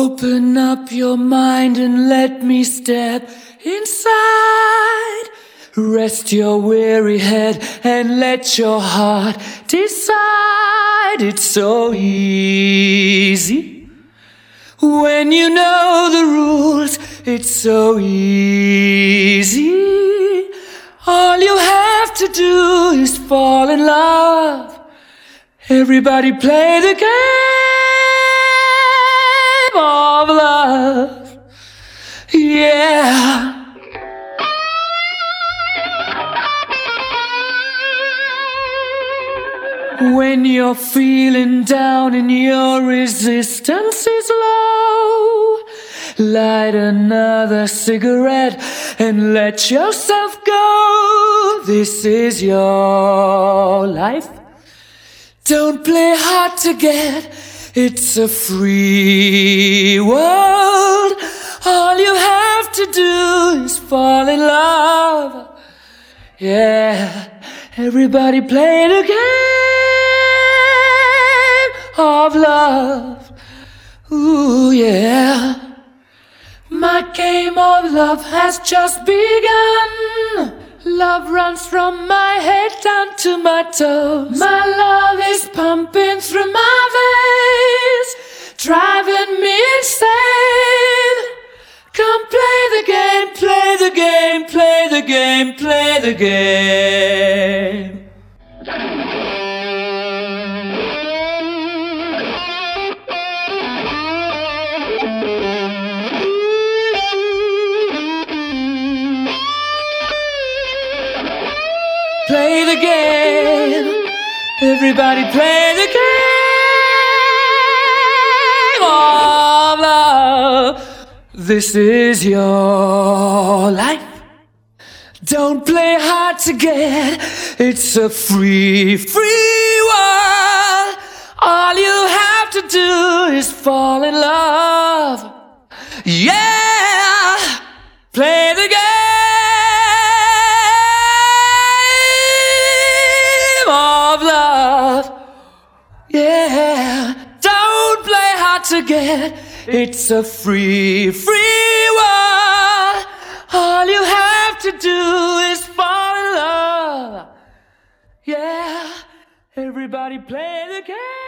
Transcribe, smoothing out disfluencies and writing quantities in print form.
Open up your mind and let me step inside. Rest your weary head and let your heart decide. It's so easy when you know the rules. It's so easy. All you have to do is fall in love. Everybody play the game of love. Yeah. When you're feeling down and your resistance is low, light another cigarette and let yourself go. This is your life. Don't play hard to get. It's a free world. All you have to do is fall in love. Yeah, everybody play the game of love. Ooh, yeah. My game of love has just begun. Love runs from my head down to my toes. My love is pumping through my veins, driving me insane. Come play the game, play the game, play the game, play the game. Play the game. Everybody play the game of love. This is your life. Don't play hard to get. It's a free world. All you have to do is fall in love. Yeah. Play the game of love. Yeah. Don't play hard to get. It's a free world. All you have to do is fall in love. Yeah, everybody play the game.